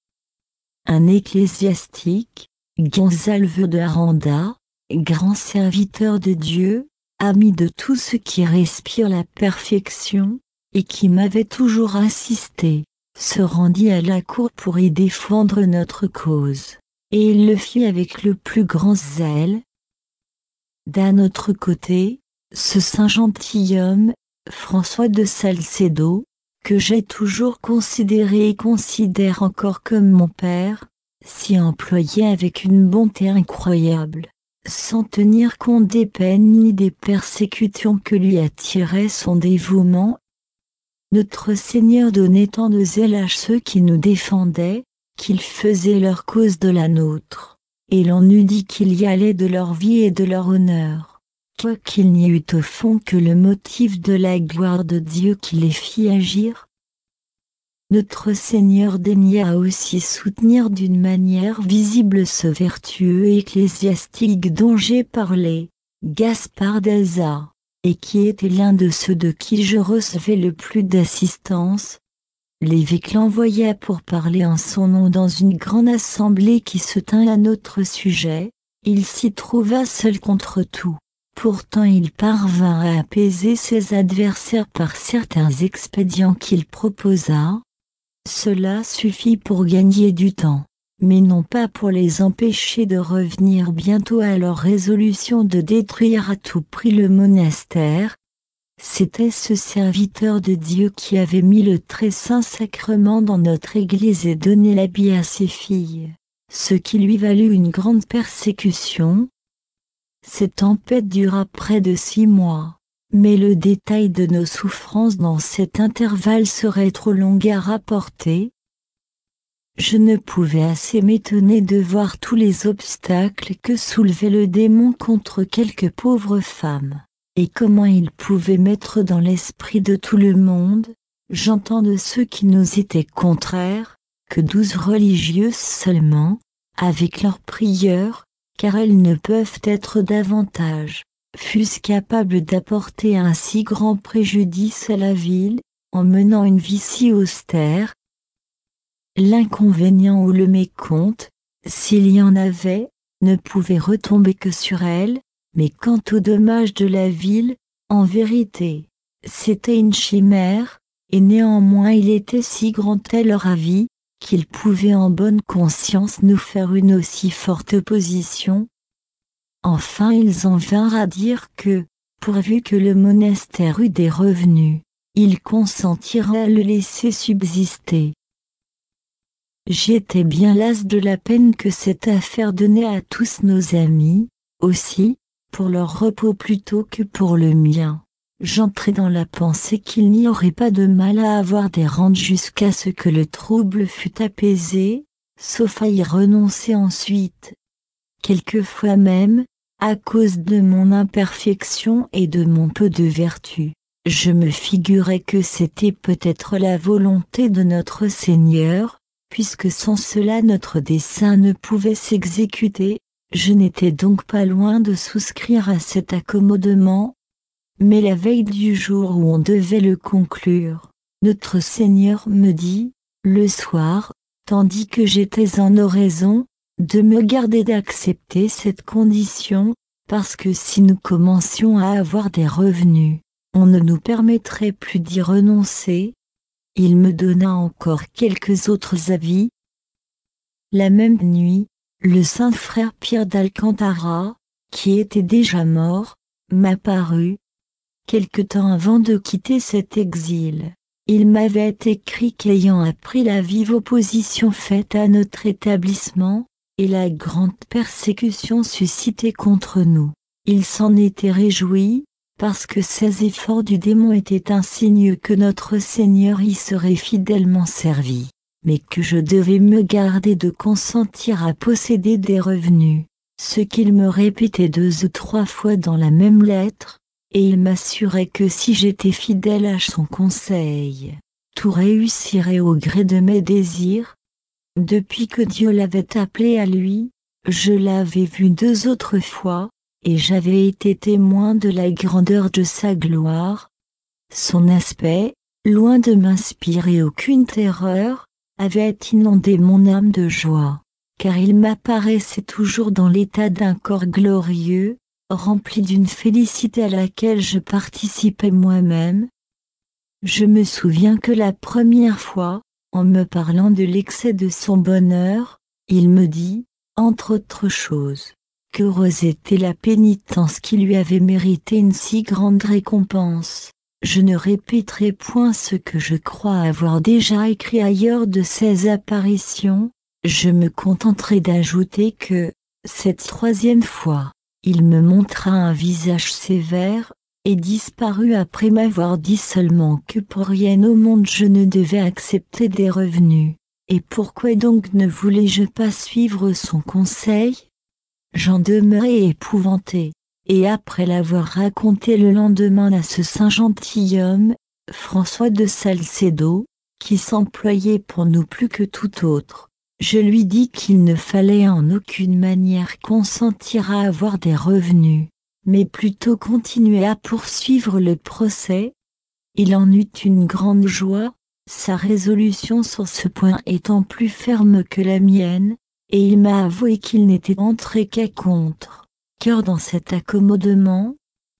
Un ecclésiastique, Gonzalve de Aranda, grand serviteur de Dieu, ami de tout ce qui respire la perfection, et qui m'avait toujours insisté, se rendit à la cour pour y défendre notre cause, et il le fit avec le plus grand zèle. D'un autre côté, ce saint gentilhomme, François de Salcedo, que j'ai toujours considéré et considère encore comme mon père, s'y employait avec une bonté incroyable, sans tenir compte des peines ni des persécutions que lui attirait son dévouement. Notre Seigneur donnait tant de zèle à ceux qui nous défendaient, qu'ils faisaient leur cause de la nôtre, et l'on eût dit qu'il y allait de leur vie et de leur honneur, quoiqu'il n'y eût au fond que le motif de la gloire de Dieu qui les fit agir. Notre Seigneur daigna aussi soutenir d'une manière visible ce vertueux ecclésiastique dont j'ai parlé, Gaspard d'Alza, et qui était l'un de ceux de qui je recevais le plus d'assistance. L'évêque l'envoya pour parler en son nom dans une grande assemblée qui se tint à notre sujet. Il s'y trouva seul contre tout. Pourtant il parvint à apaiser ses adversaires par certains expédients qu'il proposa. Cela suffit pour gagner du temps, mais non pas pour les empêcher de revenir bientôt à leur résolution de détruire à tout prix le monastère. C'était ce serviteur de Dieu qui avait mis le très saint sacrement dans notre église et donné l'habit à ses filles, ce qui lui valut une grande persécution. Cette tempête dura près de six mois, mais le détail de nos souffrances dans cet intervalle serait trop long à rapporter. Je ne pouvais assez m'étonner de voir tous les obstacles que soulevait le démon contre quelques pauvres femmes, et comment il pouvait mettre dans l'esprit de tout le monde, j'entends de ceux qui nous étaient contraires, que douze religieuses seulement, avec leurs prieurs, car elles ne peuvent être davantage, fussent capables d'apporter un si grand préjudice à la ville, en menant une vie si austère. L'inconvénient ou le mécompte, s'il y en avait, ne pouvait retomber que sur elles, mais quant au dommage de la ville, en vérité, c'était une chimère, et néanmoins il était si grand à leur avis, qu'ils pouvaient en bonne conscience nous faire une aussi forte opposition. Enfin ils en vinrent à dire que, pourvu que le monastère eût des revenus, ils consentiraient à le laisser subsister. J'étais bien lasse de la peine que cette affaire donnait à tous nos amis, aussi, pour leur repos plutôt que pour le mien. j'entrai dans la pensée qu'il n'y aurait pas de mal à avoir des rentes jusqu'à ce que le trouble fût apaisé, sauf à y renoncer ensuite. Quelquefois même, à cause de mon imperfection et de mon peu de vertu, je me figurais que c'était peut-être la volonté de notre Seigneur, puisque sans cela notre dessein ne pouvait s'exécuter. Je n'étais donc pas loin de souscrire à cet accommodement. Mais la veille du jour où on devait le conclure, notre Seigneur me dit, le soir, tandis que j'étais en oraison, de me garder d'accepter cette condition, parce que si nous commencions à avoir des revenus, on ne nous permettrait plus d'y renoncer. Il me donna encore quelques autres avis. La même nuit, le saint frère Pierre d'Alcantara, qui était déjà mort, m'apparut. Quelque temps avant de quitter cet exil, il m'avait écrit qu'ayant appris la vive opposition faite à notre établissement, et la grande persécution suscitée contre nous, il s'en était réjoui, parce que ces efforts du démon étaient un signe que notre Seigneur y serait fidèlement servi, mais que je devais me garder de consentir à posséder des revenus, ce qu'il me répétait deux ou trois fois dans la même lettre, et il m'assurait que si j'étais fidèle à son conseil, tout réussirait au gré de mes désirs. Depuis que Dieu l'avait appelé à lui, je l'avais vu deux autres fois, et j'avais été témoin de la grandeur de sa gloire. Son aspect, loin de m'inspirer aucune terreur, avait inondé mon âme de joie, car il m'apparaissait toujours dans l'état d'un corps glorieux, rempli d'une félicité à laquelle je participais moi-même. Je me souviens que la première fois, en me parlant de l'excès de son bonheur, il me dit, entre autres choses, qu'heureuse était la pénitence qui lui avait mérité une si grande récompense. Je ne répéterai point ce que je crois avoir déjà écrit ailleurs de ses apparitions, je me contenterai d'ajouter que, cette troisième fois, il me montra un visage sévère, et disparut après m'avoir dit seulement que pour rien au monde je ne devais accepter des revenus. Et pourquoi donc ne voulais-je pas suivre son conseil? J'en demeurai épouvanté, et après l'avoir raconté le lendemain à ce saint gentilhomme, François de Salcedo, qui s'employait pour nous plus que tout autre, je lui dis qu'il ne fallait en aucune manière consentir à avoir des revenus, mais plutôt continuer à poursuivre le procès. Il en eut une grande joie, sa résolution sur ce point étant plus ferme que la mienne, et il m'a avoué qu'il n'était entré qu'à contre, cœur dans cet accommodement.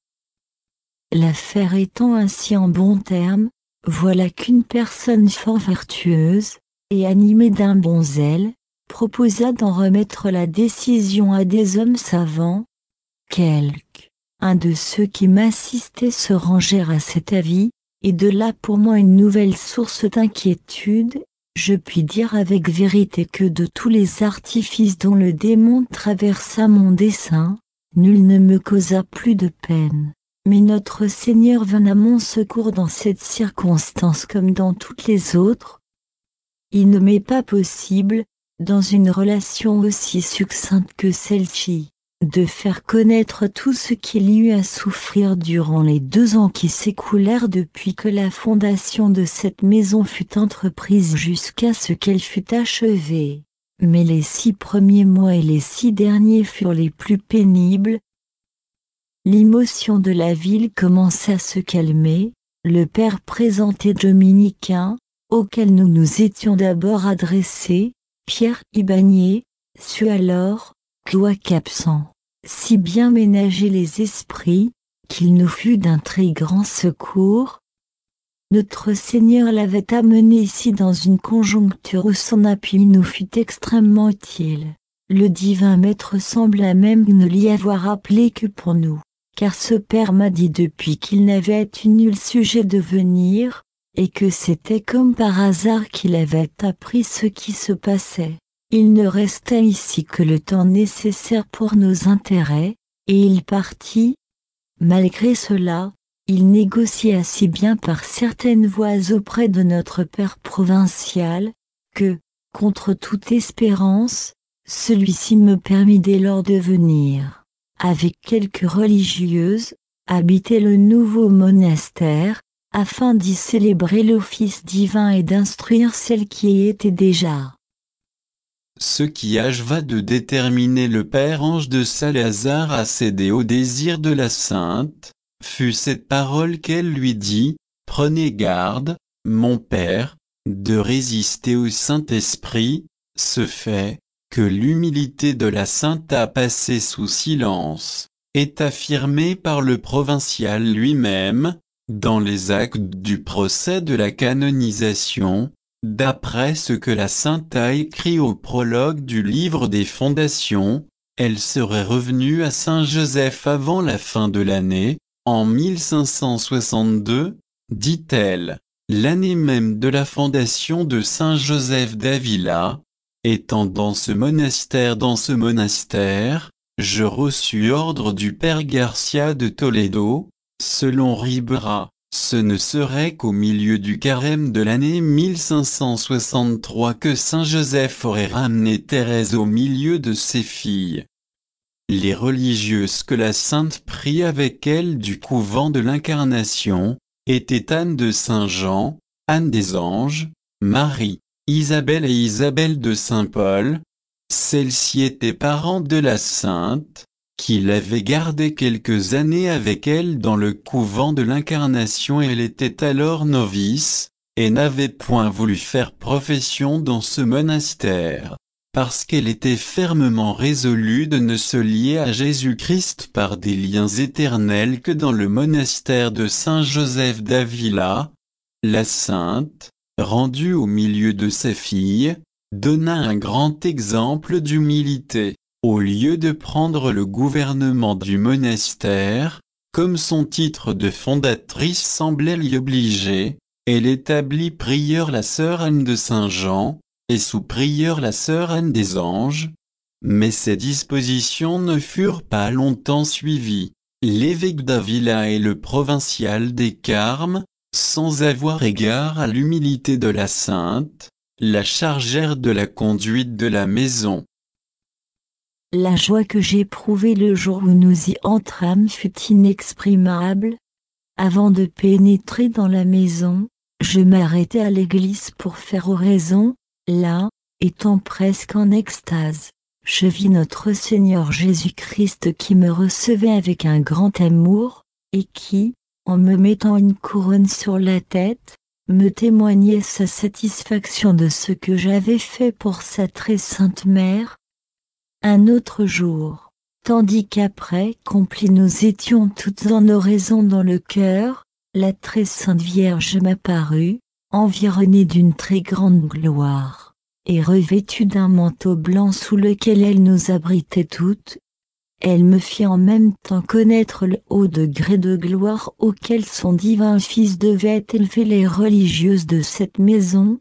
L'affaire étant ainsi en bons termes, voilà qu'une personne fort vertueuse, et animée d'un bon zèle, proposa d'en remettre la décision à des hommes savants. Quelque un de ceux qui m'assistaient se rangèrent à cet avis, et de là pour moi une nouvelle source d'inquiétude. Je puis dire avec vérité que de tous les artifices dont le démon traversa mon dessein, nul ne me causa plus de peine. Mais notre Seigneur vint à mon secours dans cette circonstance comme dans toutes les autres. Il ne m'est pas possible, dans une relation aussi succincte que celle-ci, de faire connaître tout ce qu'il y eut à souffrir durant les deux ans qui s'écoulèrent depuis que la fondation de cette maison fut entreprise jusqu'à ce qu'elle fût achevée. Mais les six premiers mois et les six derniers furent les plus pénibles. L'émotion de la ville commença à se calmer, le père présenté dominicain, auquel nous nous étions d'abord adressés, Pierre Ibagné, sut alors, quoique absent, si bien ménager les esprits, qu'il nous fut d'un très grand secours. Notre Seigneur l'avait amené ici dans une conjoncture où son appui nous fut extrêmement utile. Le divin maître sembla même ne l'y avoir appelé que pour nous, car ce père m'a dit depuis qu'il n'avait eu nul sujet de venir, et que c'était comme par hasard qu'il avait appris ce qui se passait. Il ne restait ici que le temps nécessaire pour nos intérêts, et il partit. Malgré cela, il négocia si bien par certaines voies auprès de notre père provincial, que, contre toute espérance, celui-ci me permit dès lors de venir, avec quelques religieuses, habiter le nouveau monastère, afin d'y célébrer l'office divin et d'instruire celles qui y étaient déjà. Ce qui acheva de déterminer le père Ange de Salazar à céder au désir de la sainte, fut cette parole qu'elle lui dit: « Prenez garde, mon père, de résister au Saint-Esprit, ce fait, que l'humilité de la sainte a passé sous silence, est affirmé par le provincial lui-même, dans les actes du procès de la canonisation, d'après ce que la sainte a écrit au prologue du livre des fondations, elle serait revenue à Saint-Joseph avant la fin de l'année, en mille cinq cent soixante-deux, dit-elle, l'année même de la fondation de Saint-Joseph d'Avila. Étant dans ce monastère dans ce monastère, je reçus ordre du père Garcia de Toledo, selon Ribera, ce ne serait qu'au milieu du carême de l'année mille cinq cent soixante-trois que Saint-Joseph aurait ramené Thérèse au milieu de ses filles. Les religieuses que la sainte prit avec elle du couvent de l'Incarnation, étaient Anne de Saint-Jean, Anne des Anges, Marie, Isabelle et Isabelle de Saint-Paul. Celle-ci était parente de la sainte, qui l'avait gardée quelques années avec elle dans le couvent de l'Incarnation. Elle était alors novice, et n'avait point voulu faire profession dans ce monastère, parce qu'elle était fermement résolue de ne se lier à Jésus-Christ par des liens éternels que dans le monastère de Saint-Joseph d'Avila. La sainte, rendue au milieu de ses filles, donna un grand exemple d'humilité. Au lieu de prendre le gouvernement du monastère, comme son titre de fondatrice semblait l'y obliger, elle établit prieur la sœur Anne de Saint-Jean, et sous prieur la sœur Anne des Anges. Mais ces dispositions ne furent pas longtemps suivies. L'évêque d'Avila et le provincial des Carmes, sans avoir égard à l'humilité de la sainte, la chargèrent de la conduite de la maison. La joie que j'éprouvai le jour où nous y entrâmes fut inexprimable. Avant de pénétrer dans la maison, je m'arrêtai à l'église pour faire oraison. Là, étant presque en extase, je vis notre Seigneur Jésus-Christ qui me recevait avec un grand amour, et qui, en me mettant une couronne sur la tête, me témoignait sa satisfaction de ce que j'avais fait pour sa très sainte mère. Un autre jour, tandis qu'après complis nous étions toutes en oraison dans le cœur, la très sainte Vierge m'apparut, environnée d'une très grande gloire, et revêtue d'un manteau blanc sous lequel elle nous abritait toutes. Elle me fit en même temps connaître le haut degré de gloire auquel son divin Fils devait élever les religieuses de cette maison.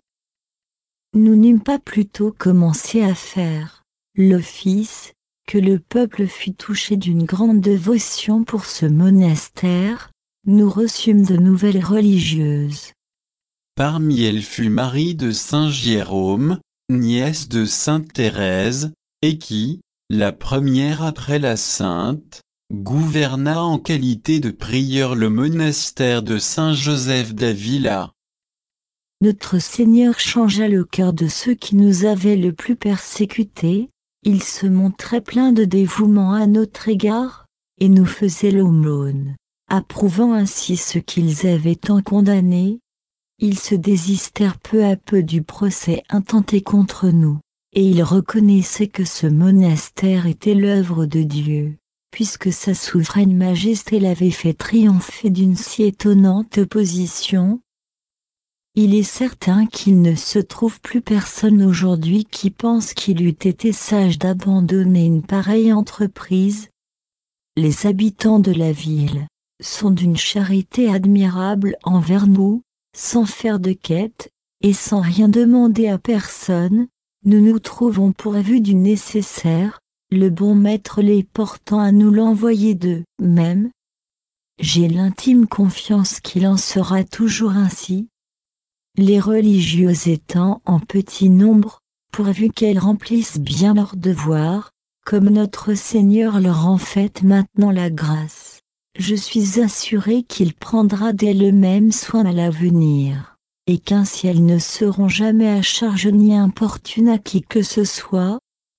Nous n'eûmes pas plutôt commencé à faire l'office, que le peuple fut touché d'une grande dévotion pour ce monastère. Nous reçûmes de nouvelles religieuses. Parmi elles fut Marie de Saint-Jérôme, nièce de Sainte Thérèse, et qui, la première après la sainte, gouverna en qualité de prieure le monastère de Saint-Joseph d'Avila. Notre Seigneur changea le cœur de ceux qui nous avaient le plus persécutés. Ils se montraient pleins de dévouement à notre égard, et nous faisaient l'aumône, approuvant ainsi ce qu'ils avaient tant condamné. Ils se désistèrent peu à peu du procès intenté contre nous, et ils reconnaissaient que ce monastère était l'œuvre de Dieu, puisque sa souveraine majesté l'avait fait triompher d'une si étonnante opposition. Il est certain qu'il ne se trouve plus personne aujourd'hui qui pense qu'il eût été sage d'abandonner une pareille entreprise. Les habitants de la ville sont d'une charité admirable envers nous, sans faire de quête, et sans rien demander à personne. Nous nous trouvons pourvus du nécessaire, le bon maître les portant à nous l'envoyer d'eux-mêmes. J'ai l'intime confiance qu'il en sera toujours ainsi. Les religieuses étant en petit nombre, pourvu qu'elles remplissent bien leur devoir, comme notre Seigneur leur en fait maintenant la grâce, je suis assuré qu'il prendra d'elles-mêmes soin à l'avenir, et qu'ainsi elles ne seront jamais à charge ni importunes à qui que ce soit.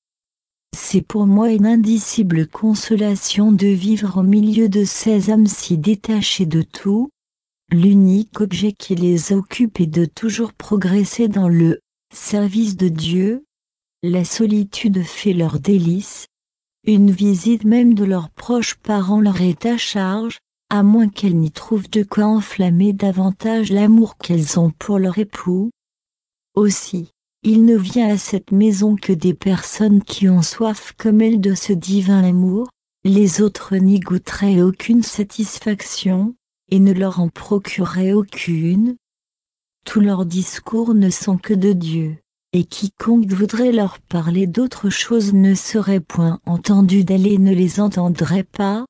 C'est pour moi une indicible consolation de vivre au milieu de ces âmes si détachées de tout. L'unique objet qui les occupe est de toujours progresser dans le service de Dieu. La solitude fait leur délice. Une visite même de leurs proches parents leur est à charge, à moins qu'elles n'y trouvent de quoi enflammer davantage l'amour qu'elles ont pour leur époux. Aussi, il ne vient à cette maison que des personnes qui ont soif comme elles de ce divin amour, les autres n'y goûteraient aucune satisfaction, et ne leur en procureraient aucune. Tous leurs discours ne sont que de Dieu, et quiconque voudrait leur parler d'autre chose ne serait point entendu d'elle et ne les entendrait pas.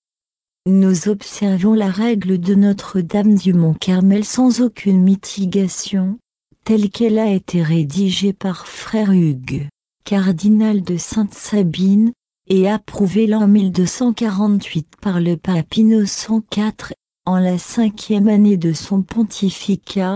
Nous observons la règle de Notre-Dame du Mont-Carmel sans aucune mitigation, telle qu'elle a été rédigée par frère Hugues, cardinal de Sainte-Sabine, et approuvée l'an mille deux cent quarante-huit par le pape Innocent quatre, en la cinquième année de son pontificat.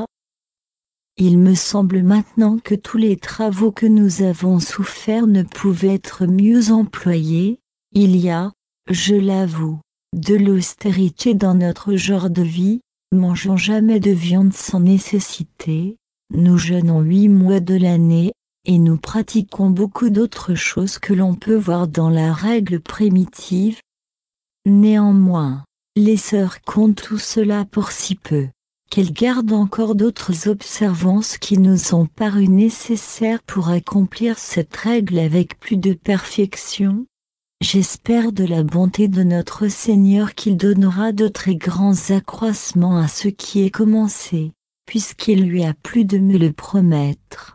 Il me semble maintenant que tous les travaux que nous avons soufferts ne pouvaient être mieux employés. Il y a, je l'avoue, de l'austérité dans notre genre de vie, mangeons jamais de viande sans nécessité, nous jeûnons huit mois de l'année, et nous pratiquons beaucoup d'autres choses que l'on peut voir dans la règle primitive. Néanmoins, les sœurs comptent tout cela pour si peu, qu'elles gardent encore d'autres observances qui nous ont paru nécessaires pour accomplir cette règle avec plus de perfection. J'espère de la bonté de notre Seigneur qu'il donnera de très grands accroissements à ce qui est commencé, puisqu'il lui a plu de me le promettre.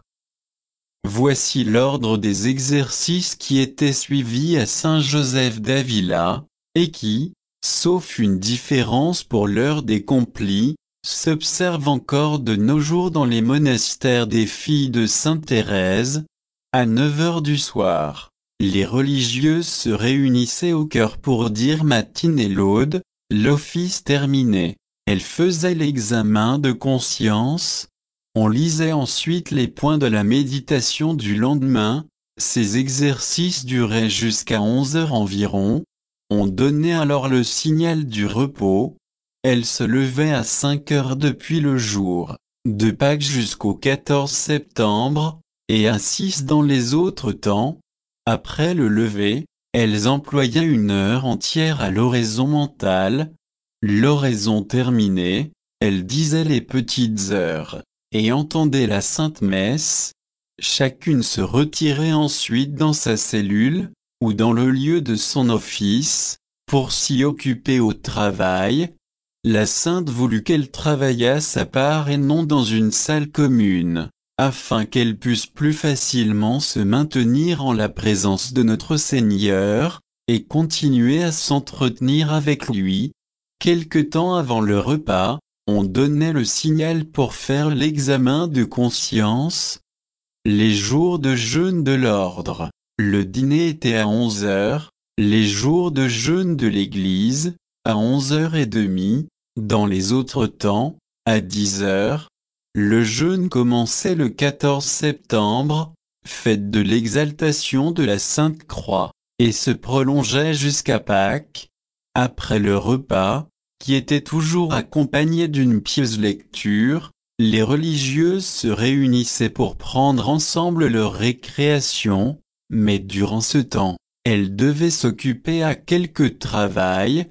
Voici l'ordre des exercices qui étaient suivis à Saint-Joseph d'Avila, et qui, sauf une différence pour l'heure des complis, s'observe encore de nos jours dans les monastères des filles de Sainte Thérèse. À neuf heures du soir, les religieuses se réunissaient au chœur pour dire matine et laude. L'office terminé, elles faisaient l'examen de conscience. On lisait ensuite les points de la méditation du lendemain. Ces exercices duraient jusqu'à onze heures environ. On donnait alors le signal du repos. Elles se levaient à cinq heures depuis le jour de Pâques jusqu'au quatorze septembre, et à six dans les autres temps. Après le lever, elles employaient une heure entière à l'oraison mentale. L'oraison terminée, elles disaient les petites heures, et entendaient la Sainte Messe. Chacune se retirait ensuite dans sa cellule, ou dans le lieu de son office, pour s'y occuper au travail. La Sainte voulut qu'elle travaillât à part et non dans une salle commune, afin qu'elle puisse plus facilement se maintenir en la présence de notre Seigneur, et continuer à s'entretenir avec lui. Quelque temps avant le repas, on donnait le signal pour faire l'examen de conscience. Les jours de jeûne de l'ordre, le dîner était à onze heures, les jours de jeûne de l'Église, à onze heures trente, dans les autres temps, à dix heures. Le jeûne commençait le quatorze septembre, fête de l'exaltation de la Sainte Croix, et se prolongeait jusqu'à Pâques. Après le repas, qui était toujours accompagné d'une pieuse lecture, les religieuses se réunissaient pour prendre ensemble leur récréation, mais durant ce temps, elles devaient s'occuper à quelque travail.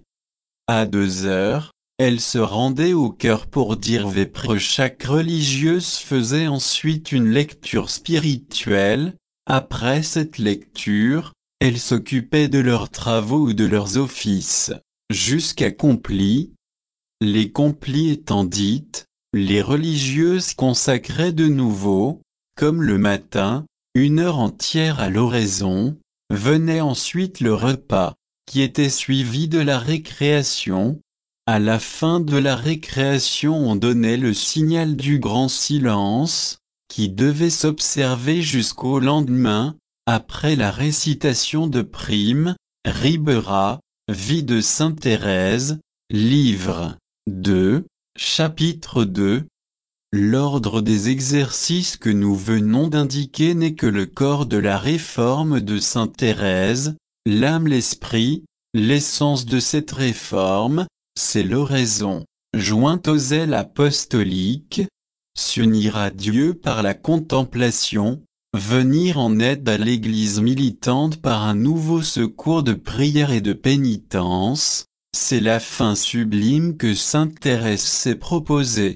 À deux heures, elles se rendaient au chœur pour dire vêpres. Chaque religieuse faisait ensuite une lecture spirituelle. Après cette lecture, elles s'occupaient de leurs travaux ou de leurs offices, jusqu'à complis. Les complis étant dites, les religieuses consacraient de nouveau, comme le matin, une heure entière à l'oraison. Venait ensuite le repas, qui était suivi de la récréation. À la fin de la récréation on donnait le signal du grand silence, qui devait s'observer jusqu'au lendemain, après la récitation de Prime, Ribera, Vie de Sainte Thérèse, livre deux, chapitre deux. L'ordre des exercices que nous venons d'indiquer n'est que le corps de la réforme de Sainte Thérèse, l'âme, l'esprit, l'essence de cette réforme, c'est l'oraison, jointe au zèle apostolique, s'unir à Dieu par la contemplation, venir en aide à l'Église militante par un nouveau secours de prière et de pénitence, c'est la fin sublime que Sainte Thérèse s'est proposée.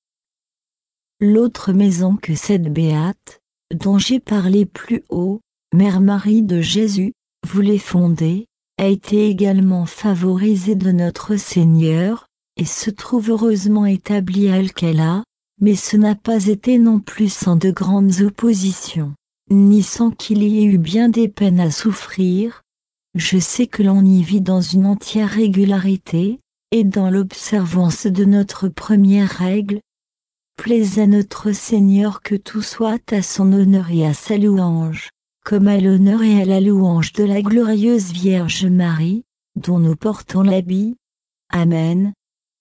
L'autre maison que cette béate, dont j'ai parlé plus haut, Mère Marie de Jésus, voulait fonder, a été également favorisée de notre Seigneur, et se trouve heureusement établie à Alcala, mais ce n'a pas été non plus sans de grandes oppositions, ni sans qu'il y ait eu bien des peines à souffrir. Je sais que l'on y vit dans une entière régularité, et dans l'observance de notre première règle. Plaise à notre Seigneur que tout soit à son honneur et à sa louange, comme à l'honneur et à la louange de la glorieuse Vierge Marie, dont nous portons l'habit. Amen.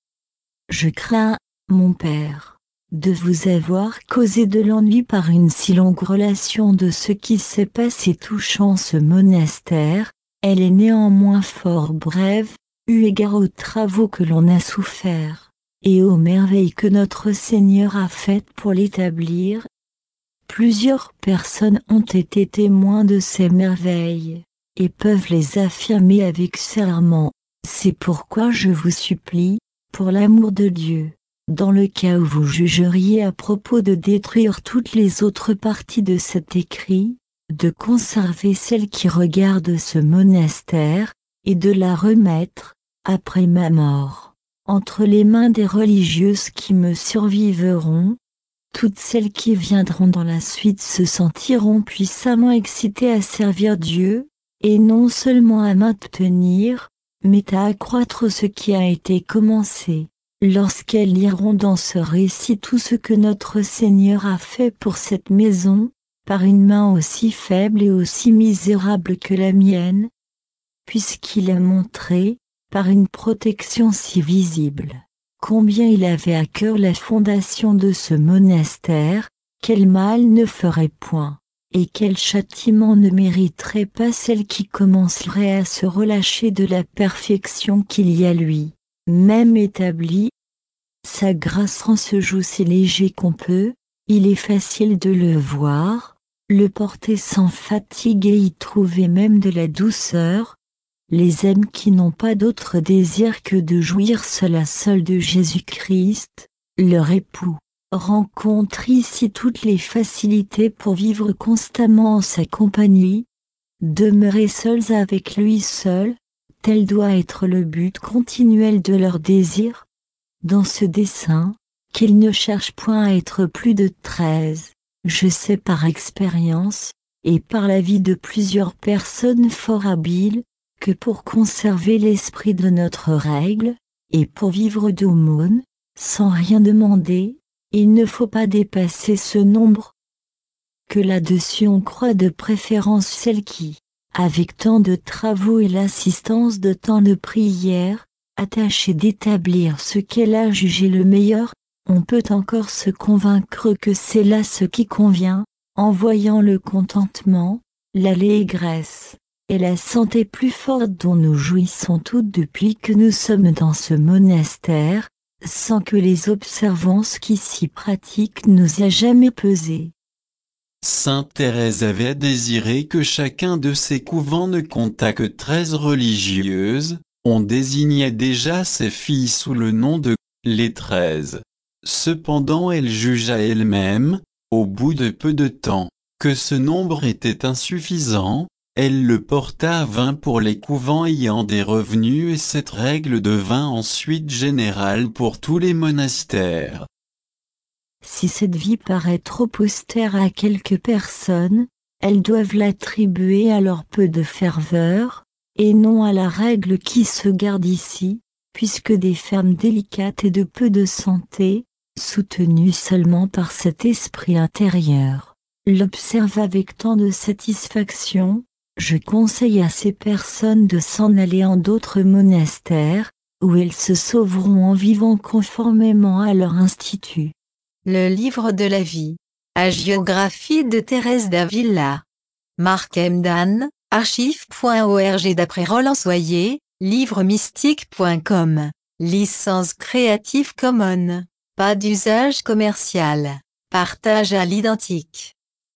Je crains, mon Père, de vous avoir causé de l'ennui par une si longue relation de ce qui s'est passé touchant ce monastère. Elle est néanmoins fort brève, eu égard aux travaux que l'on a soufferts, et aux merveilles que notre Seigneur a faites pour l'établir. Plusieurs personnes ont été témoins de ces merveilles, et peuvent les affirmer avec serment. C'est pourquoi je vous supplie, pour l'amour de Dieu, dans le cas où vous jugeriez à propos de détruire toutes les autres parties de cet écrit, de conserver celle qui regarde ce monastère, et de la remettre, après ma mort, entre les mains des religieuses qui me survivront. Toutes celles qui viendront dans la suite se sentiront puissamment excitées à servir Dieu, et non seulement à maintenir, mais à accroître ce qui a été commencé, lorsqu'elles liront dans ce récit tout ce que notre Seigneur a fait pour cette maison, par une main aussi faible et aussi misérable que la mienne, puisqu'il a montré, par une protection si visible, combien il avait à cœur la fondation de ce monastère, quel mal ne ferait point, et quel châtiment ne mériterait pas celle qui commencerait à se relâcher de la perfection qu'il y a lui, même établie. Sa grâce rend ce joug si léger qu'on peut, il est facile de le voir, le porter sans fatigue et y trouver même de la douceur. Les âmes qui n'ont pas d'autre désir que de jouir seul à seul de Jésus-Christ, leur époux, rencontrent ici toutes les facilités pour vivre constamment en sa compagnie. Demeurer seuls avec lui seul, tel doit être le but continuel de leur désir. Dans ce dessein, qu'ils ne cherchent point à être plus de treize, je sais par expérience, et par la vie de plusieurs personnes fort habiles, que pour conserver l'esprit de notre règle, et pour vivre d'aumône, sans rien demander, il ne faut pas dépasser ce nombre. Que là-dessus on croit de préférence celle qui, avec tant de travaux et l'assistance de tant de prières, attachée d'établir ce qu'elle a jugé le meilleur, on peut encore se convaincre que c'est là ce qui convient, en voyant le contentement, l'allégresse, et la santé plus forte dont nous jouissons toutes depuis que nous sommes dans ce monastère, sans que les observances qui s'y pratiquent nous aient jamais pesé. Sainte Thérèse avait désiré que chacun de ses couvents ne comptât que treize religieuses. On désignait déjà ses filles sous le nom de « les treize ». Cependant elle jugea elle-même, au bout de peu de temps, que ce nombre était insuffisant. Elle le porta à vingt pour les couvents ayant des revenus et cette règle devint ensuite générale pour tous les monastères. Si cette vie paraît trop austère à quelques personnes, elles doivent l'attribuer à leur peu de ferveur, et non à la règle qui se garde ici, puisque des femmes délicates et de peu de santé, soutenues seulement par cet esprit intérieur, l'observent avec tant de satisfaction, je conseille à ces personnes de s'en aller en d'autres monastères, où elles se sauveront en vivant conformément à leur institut. Le livre de la vie. Hagiographie de Thérèse d'Avila. Marc Emdan, archive point org d'après Roland Soyer, livre mystique point com. Licence Creative Commons. Pas d'usage commercial. Partage à l'identique.